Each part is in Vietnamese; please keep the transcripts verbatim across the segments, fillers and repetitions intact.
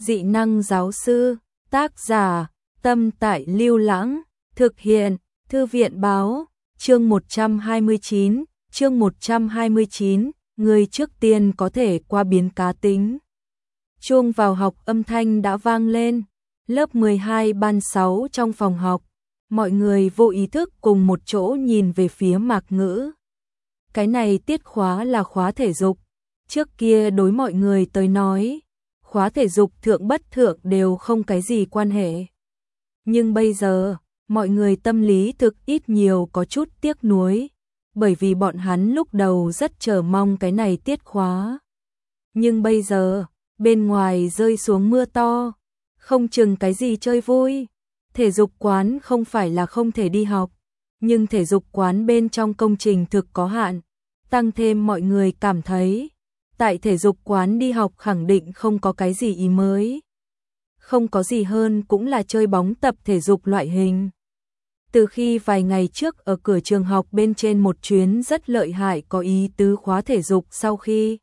Dị năng giáo sư, tác giả, Tâm Tại Lưu Lãng, thực hiện, Thư viện báo, chương một trăm hai mươi chín, chương một trăm hai mươi chín, người trước tiên có thể qua biến cá tính. Chuông vào học âm thanh đã vang lên, lớp mười hai ban sáu trong phòng học, mọi người vô ý thức cùng một chỗ nhìn về phía Mạc Ngữ. Cái này tiết khóa là khóa thể dục, trước kia đối mọi người tới nói, khóa thể dục thượng bất thượng đều không cái gì quan hệ. Nhưng bây giờ, mọi người tâm lý thực ít nhiều có chút tiếc nuối, bởi vì bọn hắn lúc đầu rất chờ mong cái này tiết khóa. Nhưng bây giờ, bên ngoài rơi xuống mưa to, không chừng cái gì chơi vui. Thể dục quán không phải là không thể đi học, nhưng thể dục quán bên trong công trình thực có hạn, tăng thêm mọi người cảm thấy, tại thể dục quán đi học khẳng định không có cái gì ý mới. Không có gì hơn cũng là chơi bóng tập thể dục loại hình. Từ khi vài ngày trước ở cửa trường học bên trên một chuyến rất lợi hại có ý tứ khóa thể dục sau khi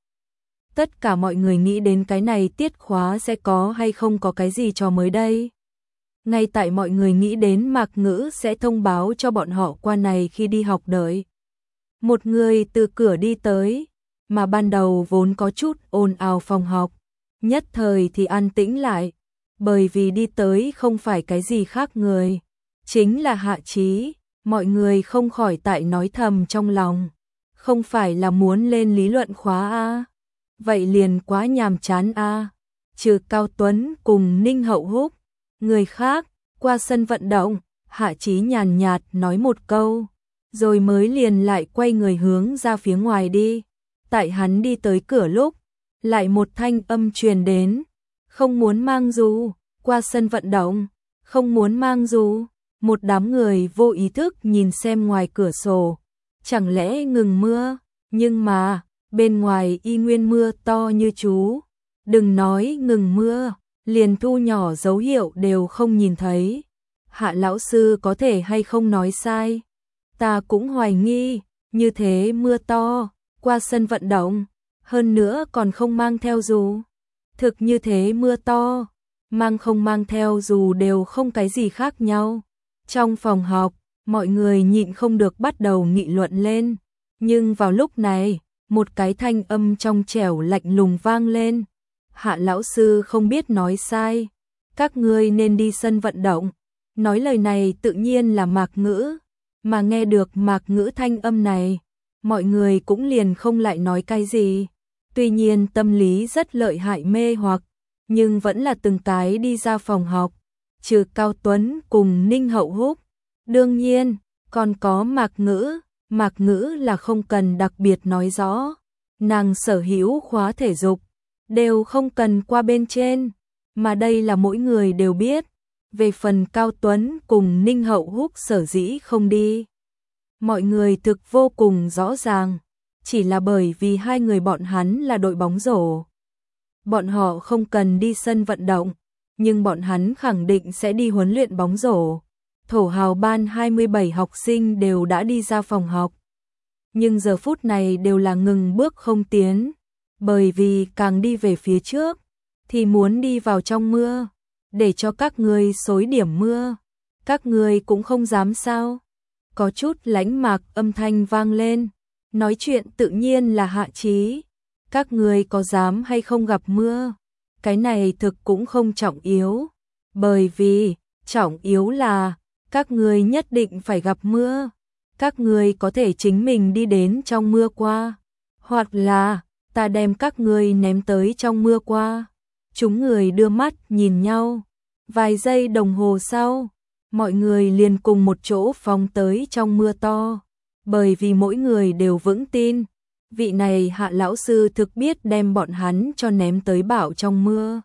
tất cả mọi người nghĩ đến cái này tiết khóa sẽ có hay không có cái gì cho mới đây. Ngay tại mọi người nghĩ đến Mạc Ngữ sẽ thông báo cho bọn họ qua này khi đi học đợi. Một người từ cửa đi tới, mà ban đầu vốn có chút ồn ào phòng học, nhất thời thì an tĩnh lại, bởi vì đi tới không phải cái gì khác người, chính là Hạ Chí. Mọi người không khỏi tại nói thầm trong lòng, không phải là muốn lên lý luận khóa a, vậy liền quá nhàm chán a. Trừ Cao Tuấn cùng Ninh Hậu Húc, người khác, qua sân vận động, Hạ Chí nhàn nhạt nói một câu, rồi mới liền lại quay người hướng ra phía ngoài đi. Tại hắn đi tới cửa lúc, lại một thanh âm truyền đến, không muốn mang dù, qua sân vận động, không muốn mang dù. Một đám người vô ý thức nhìn xem ngoài cửa sổ, chẳng lẽ ngừng mưa, nhưng mà, bên ngoài y nguyên mưa to như chú, đừng nói ngừng mưa, liền thu nhỏ dấu hiệu đều không nhìn thấy. Hạ lão sư có thể hay không nói sai, ta cũng hoài nghi, như thế mưa to, qua sân vận động, hơn nữa còn không mang theo dù. Thực như thế mưa to, mang không mang theo dù đều không cái gì khác nhau. Trong phòng học, mọi người nhịn không được bắt đầu nghị luận lên, nhưng vào lúc này, một cái thanh âm trong trẻo lạnh lùng vang lên. Hạ lão sư không biết nói sai, các ngươi nên đi sân vận động. Nói lời này tự nhiên là Mạc Ngữ, mà nghe được Mạc Ngữ thanh âm này, mọi người cũng liền không lại nói cái gì. Tuy nhiên tâm lý rất lợi hại mê hoặc, nhưng vẫn là từng cái đi ra phòng học, trừ Cao Tuấn cùng Ninh Hậu Húc. Đương nhiên, còn có Mạc Ngữ, Mạc Ngữ là không cần đặc biệt nói rõ, nàng sở hữu khóa thể dục, đều không cần qua bên trên, mà đây là mỗi người đều biết. Về phần Cao Tuấn cùng Ninh Hậu Húc sở dĩ không đi, mọi người thực vô cùng rõ ràng, chỉ là bởi vì hai người bọn hắn là đội bóng rổ. Bọn họ không cần đi sân vận động, nhưng bọn hắn khẳng định sẽ đi huấn luyện bóng rổ. Thổ hào ban hai mươi bảy học sinh đều đã đi ra phòng học, nhưng giờ phút này đều là ngừng bước không tiến, bởi vì càng đi về phía trước, thì muốn đi vào trong mưa, để cho các ngươi xối điểm mưa, các ngươi cũng không dám sao. Có chút lãnh mạc âm thanh vang lên, nói chuyện tự nhiên là Hạ Chí. Các ngươi có dám hay không gặp mưa, cái này thực cũng không trọng yếu, bởi vì, trọng yếu là, các ngươi nhất định phải gặp mưa. Các ngươi có thể chính mình đi đến trong mưa qua, hoặc là ta đem các ngươi ném tới trong mưa qua. Chúng người đưa mắt nhìn nhau, vài giây đồng hồ sau, mọi người liền cùng một chỗ phóng tới trong mưa to, bởi vì mỗi người đều vững tin, vị này Hạ lão sư thực biết đem bọn hắn cho ném tới bão trong mưa.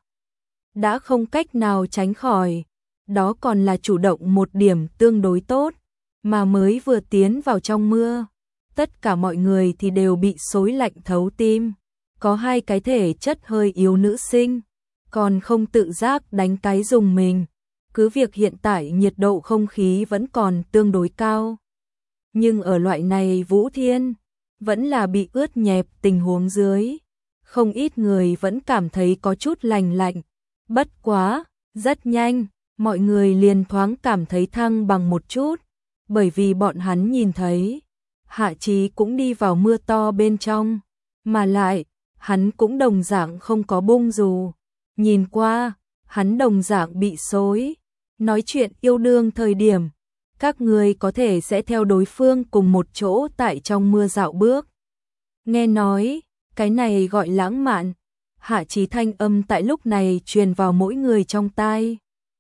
Đã không cách nào tránh khỏi, đó còn là chủ động một điểm tương đối tốt, mà mới vừa tiến vào trong mưa, tất cả mọi người thì đều bị xối lạnh thấu tim. Có hai cái thể chất hơi yếu nữ sinh, còn không tự giác đánh cái dùng mình, cứ việc hiện tại nhiệt độ không khí vẫn còn tương đối cao. Nhưng ở loại này Vũ Thiên, vẫn là bị ướt nhẹp tình huống dưới, không ít người vẫn cảm thấy có chút lành lạnh, Bất quá, rất nhanh, mọi người liền thoáng cảm thấy thăng bằng một chút, bởi vì bọn hắn nhìn thấy, Hạ Chí cũng đi vào mưa to bên trong, mà lại, hắn cũng đồng dạng không có bung dù. Nhìn qua, hắn đồng dạng bị xối. Nói chuyện yêu đương thời điểm, các người có thể sẽ theo đối phương cùng một chỗ tại trong mưa dạo bước. Nghe nói, cái này gọi lãng mạn. Hạ Chí thanh âm tại lúc này truyền vào mỗi người trong tai.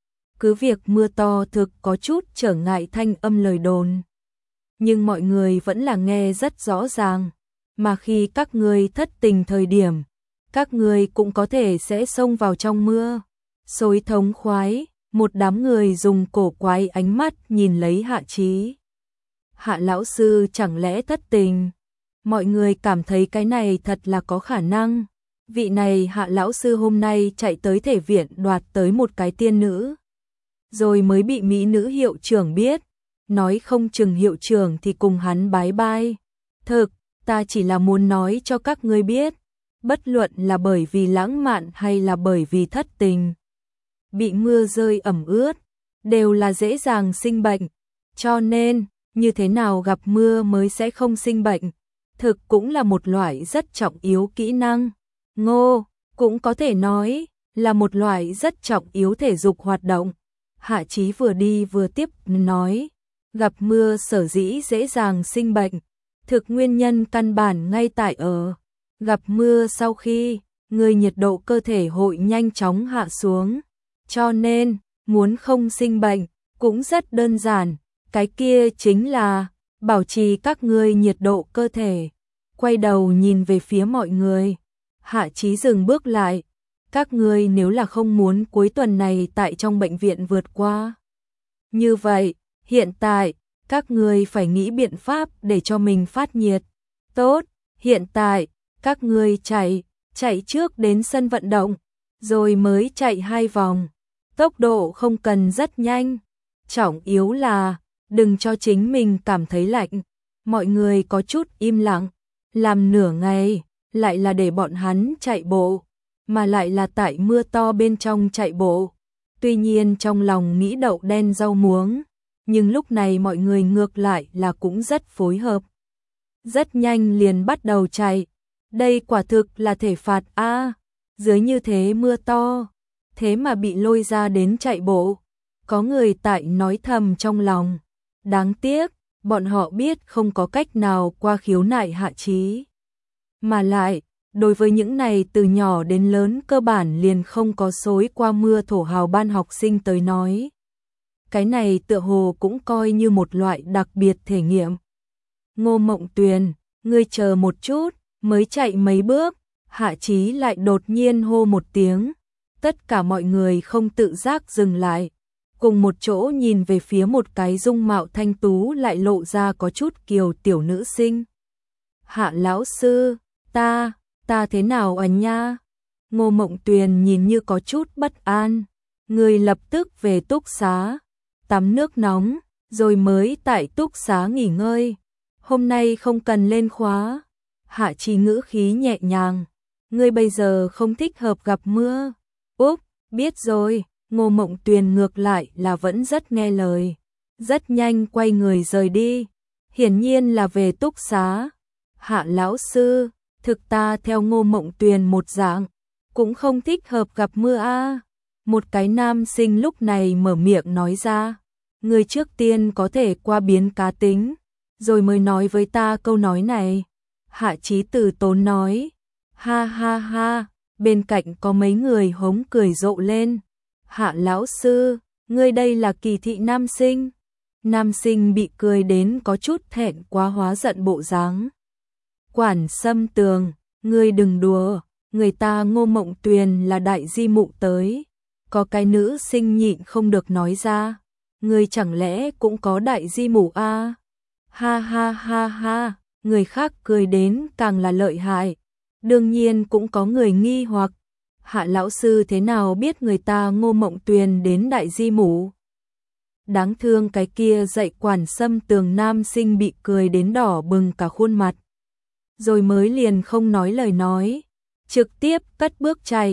Cứ việc mưa to thực có chút trở ngại thanh âm lời đồn, nhưng mọi người vẫn là nghe rất rõ ràng, mà khi các người thất tình thời điểm, các người cũng có thể sẽ xông vào trong mưa. Xối thống khoái, một đám người dùng cổ quái ánh mắt nhìn lấy Hạ Chí. Hạ lão sư chẳng lẽ thất tình? Mọi người cảm thấy cái này thật là có khả năng. Vị này Hạ lão sư hôm nay chạy tới thể viện đoạt tới một cái tiên nữ, rồi mới bị mỹ nữ hiệu trưởng biết, nói không chừng hiệu trưởng thì cùng hắn bái bai. Thực, ta chỉ là muốn nói cho các ngươi biết, bất luận là bởi vì lãng mạn hay là bởi vì thất tình, bị mưa rơi ẩm ướt, đều là dễ dàng sinh bệnh. Cho nên, như thế nào gặp mưa mới sẽ không sinh bệnh, thực cũng là một loại rất trọng yếu kỹ năng. Ngô, cũng có thể nói, là một loại rất trọng yếu thể dục hoạt động. Hạ Chí vừa đi vừa tiếp nói, gặp mưa sở dĩ dễ dàng sinh bệnh, thực nguyên nhân căn bản ngay tại ở, gặp mưa sau khi, người nhiệt độ cơ thể hội nhanh chóng hạ xuống. Cho nên, muốn không sinh bệnh, cũng rất đơn giản, cái kia chính là, bảo trì các ngươi nhiệt độ cơ thể. Quay đầu nhìn về phía mọi người, Hạ Chí dừng bước lại, các ngươi nếu là không muốn cuối tuần này tại trong bệnh viện vượt qua. Như vậy, hiện tại, các ngươi phải nghĩ biện pháp để cho mình phát nhiệt. Tốt, hiện tại, các ngươi chạy, chạy trước đến sân vận động, rồi mới chạy hai vòng. Tốc độ không cần rất nhanh, trọng yếu là, đừng cho chính mình cảm thấy lạnh. Mọi người có chút im lặng, làm nửa ngày, lại là để bọn hắn chạy bộ, mà lại là tại mưa to bên trong chạy bộ. Tuy nhiên trong lòng nghĩ đậu đen rau muống, nhưng lúc này mọi người ngược lại là cũng rất phối hợp. Rất nhanh liền bắt đầu chạy, đây quả thực là thể phạt a. Dưới như thế mưa to, thế mà bị lôi ra đến chạy bộ. Có người tại nói thầm trong lòng, đáng tiếc, bọn họ biết không có cách nào qua khiếu nại Hạ Chí. Mà lại, đối với những này từ nhỏ đến lớn cơ bản liền không có xối qua mưa thổ hào ban học sinh tới nói. Cái này tựa hồ cũng coi như một loại đặc biệt thể nghiệm. Ngô Mộng Tuyền, ngươi chờ một chút, mới chạy mấy bước, Hạ Chí lại đột nhiên hô một tiếng. Tất cả mọi người không tự giác dừng lại, cùng một chỗ nhìn về phía một cái dung mạo thanh tú lại lộ ra có chút kiều tiểu nữ sinh. Hạ lão sư, ta, ta thế nào à nha? Ngô Mộng Tuyền nhìn như có chút bất an, người lập tức về túc xá, tắm nước nóng, rồi mới tại túc xá nghỉ ngơi. Hôm nay không cần lên khóa. Hạ Chí ngữ khí nhẹ nhàng, ngươi bây giờ không thích hợp gặp mưa. Úp, biết rồi. Ngô Mộng Tuyền ngược lại là vẫn rất nghe lời, rất nhanh quay người rời đi, hiển nhiên là về túc xá. Hạ lão sư, thực ta theo Ngô Mộng Tuyền một dạng, cũng không thích hợp gặp mưa a. Một cái nam sinh lúc này mở miệng nói ra, người trước tiên có thể qua biến cá tính, rồi mới nói với ta câu nói này. Hạ Chí từ tốn nói, ha ha ha, bên cạnh có mấy người hống cười rộ lên. Hạ lão sư, ngươi đây là kỳ thị nam sinh. Nam sinh bị cười đến có chút thẹn quá hóa giận bộ dáng. Quản Sâm Tường, ngươi đừng đùa, người ta Ngô Mộng Tuyền là đại di mụ tới. Có cái nữ sinh nhịn không được nói ra, ngươi chẳng lẽ cũng có đại di mụ a? À? Ha ha ha ha, người khác cười đến càng là lợi hại. Đương nhiên cũng có người nghi hoặc, Hạ lão sư thế nào biết người ta Ngô Mộng Tuyền đến đại di mụ? Đáng thương cái kia dạy Quản Sâm Tường nam sinh bị cười đến đỏ bừng cả khuôn mặt. Rồi mới liền không nói lời nói, trực tiếp cất bước chạy.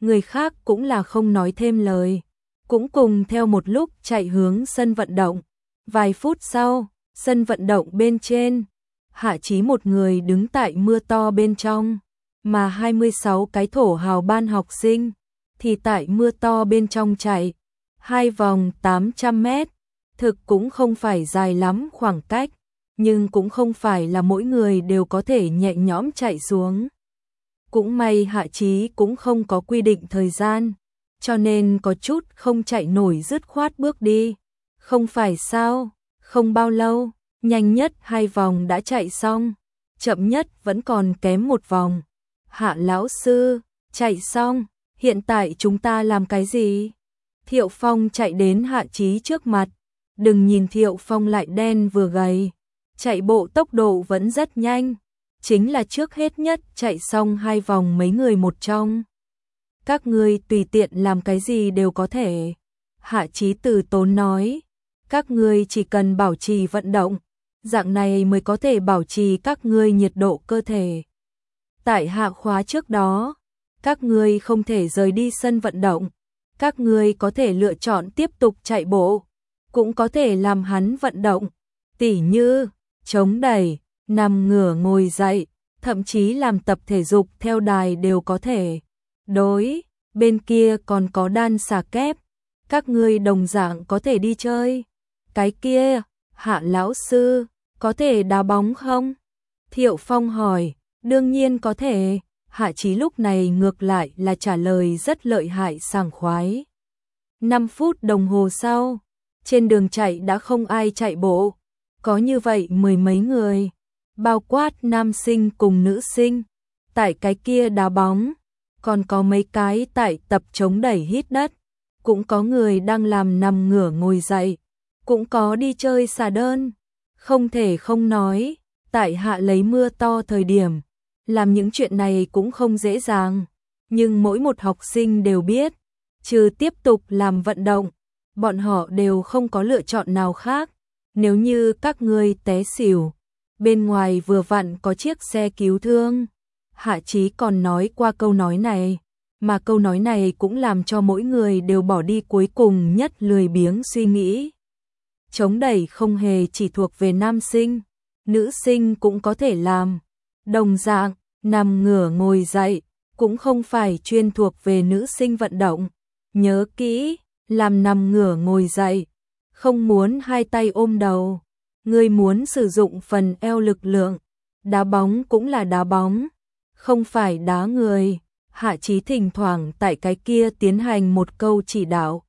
người khác cũng là không nói thêm lời, cũng cùng theo một lúc chạy hướng sân vận động. Vài phút sau, sân vận động bên trên, Hạ Chí một người đứng tại mưa to bên trong, mà hai mươi sáu cái thổ hào ban học sinh thì tại mưa to bên trong chạy hai vòng tám trăm mét, thực cũng không phải dài lắm khoảng cách, nhưng cũng không phải là mỗi người đều có thể nhẹ nhõm chạy xuống. Cũng may Hạ Chí cũng không có quy định thời gian, cho nên có chút không chạy nổi dứt khoát bước đi. Không phải sao, không bao lâu, nhanh nhất hai vòng đã chạy xong, chậm nhất vẫn còn kém một vòng. Hạ lão sư, chạy xong, hiện tại chúng ta làm cái gì? Thiệu Phong chạy đến Hạ Chí trước mặt, đừng nhìn Thiệu Phong lại đen vừa gầy, chạy bộ tốc độ vẫn rất nhanh, chính là trước hết nhất chạy xong hai vòng mấy người một trong. Các ngươi tùy tiện làm cái gì đều có thể. Hạ Chí từ tốn nói, các ngươi chỉ cần bảo trì vận động, dạng này mới có thể bảo trì các ngươi nhiệt độ cơ thể. Tại hạ khóa trước đó, các ngươi không thể rời đi sân vận động, các ngươi có thể lựa chọn tiếp tục chạy bộ, cũng có thể làm hắn vận động, tỉ như chống đẩy, nằm ngửa ngồi dậy, thậm chí làm tập thể dục theo đài đều có thể. Đối, bên kia còn có đan xà kép, các ngươi đồng dạng có thể đi chơi. Cái kia, Hạ lão sư, có thể đá bóng không? Thiệu Phong hỏi, đương nhiên có thể. Hạ Chí lúc này ngược lại là trả lời rất lợi hại sảng khoái. năm phút đồng hồ sau, trên đường chạy đã không ai chạy bộ, có như vậy mười mấy người, bao quát nam sinh cùng nữ sinh, tại cái kia đá bóng, còn có mấy cái tại tập chống đẩy hít đất, cũng có người đang làm nằm ngửa ngồi dậy, cũng có đi chơi xà đơn. Không thể không nói, tại hạ lấy mưa to thời điểm, làm những chuyện này cũng không dễ dàng, nhưng mỗi một học sinh đều biết, trừ tiếp tục làm vận động, bọn họ đều không có lựa chọn nào khác. Nếu như các ngươi té xỉu, bên ngoài vừa vặn có chiếc xe cứu thương. Hạ Chí còn nói qua câu nói này, mà câu nói này cũng làm cho mỗi người đều bỏ đi cuối cùng nhất lười biếng suy nghĩ. Chống đẩy không hề chỉ thuộc về nam sinh, nữ sinh cũng có thể làm. Đồng dạng, nằm ngửa ngồi dậy, cũng không phải chuyên thuộc về nữ sinh vận động. Nhớ kỹ, làm nằm ngửa ngồi dậy, không muốn hai tay ôm đầu, người muốn sử dụng phần eo lực lượng. Đá bóng cũng là đá bóng, không phải đá người. Hạ Chí thỉnh thoảng tại cái kia tiến hành một câu chỉ đạo.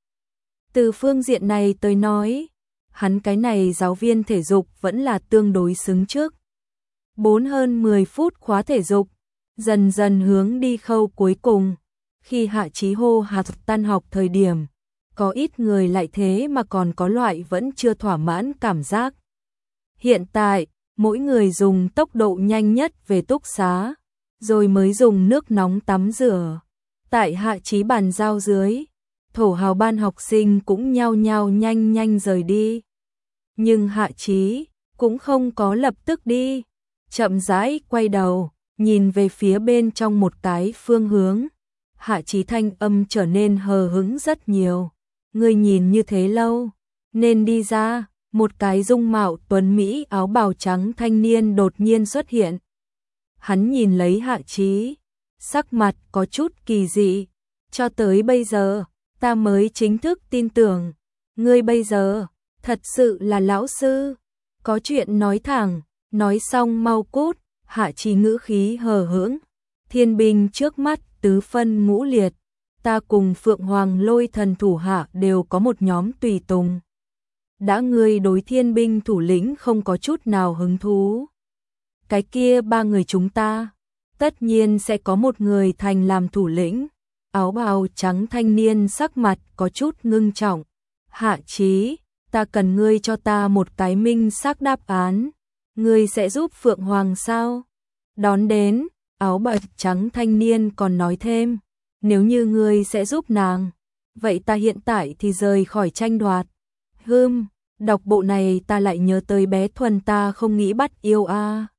Từ phương diện này tới nói, hắn cái này giáo viên thể dục vẫn là tương đối xứng trước. Bốn hơn mười phút khóa thể dục, dần dần hướng đi khâu cuối cùng. Khi Hạ Chí hô hạt tan học thời điểm, có ít người lại thế mà còn có loại vẫn chưa thỏa mãn cảm giác. Hiện tại, mỗi người dùng tốc độ nhanh nhất về túc xá, rồi mới dùng nước nóng tắm rửa. Tại Hạ Chí bàn giao dưới, thổ hào ban học sinh cũng nhao nhao nhanh nhanh rời đi. Nhưng Hạ Chí cũng không có lập tức đi, chậm rãi quay đầu, nhìn về phía bên trong một cái phương hướng. Hạ Chí thanh âm trở nên hờ hững rất nhiều. Ngươi nhìn như thế lâu, nên đi ra. Một cái dung mạo tuấn mỹ áo bào trắng thanh niên đột nhiên xuất hiện. Hắn nhìn lấy Hạ Chí, sắc mặt có chút kỳ dị. Cho tới bây giờ, ta mới chính thức tin tưởng. Ngươi bây giờ, thật sự là lão sư. Có chuyện nói thẳng, nói xong mau cút. Hạ Chí ngữ khí hờ hững. Thiên binh trước mắt tứ phân ngũ liệt. Ta cùng Phượng Hoàng Lôi thần thủ hạ đều có một nhóm tùy tùng. Đã ngươi đối thiên binh thủ lĩnh không có chút nào hứng thú. Cái kia ba người chúng ta, tất nhiên sẽ có một người thành làm thủ lĩnh. Áo bào trắng thanh niên sắc mặt có chút ngưng trọng. Hạ Chí, ta cần ngươi cho ta một cái minh xác đáp án. Ngươi sẽ giúp Phượng Hoàng sao? Đón đến, áo bào trắng thanh niên còn nói thêm. Nếu như ngươi sẽ giúp nàng, vậy ta hiện tại thì rời khỏi tranh đoạt. Hừm, đọc bộ này ta lại nhớ tới bé Thuần ta không nghĩ bắt yêu a. À.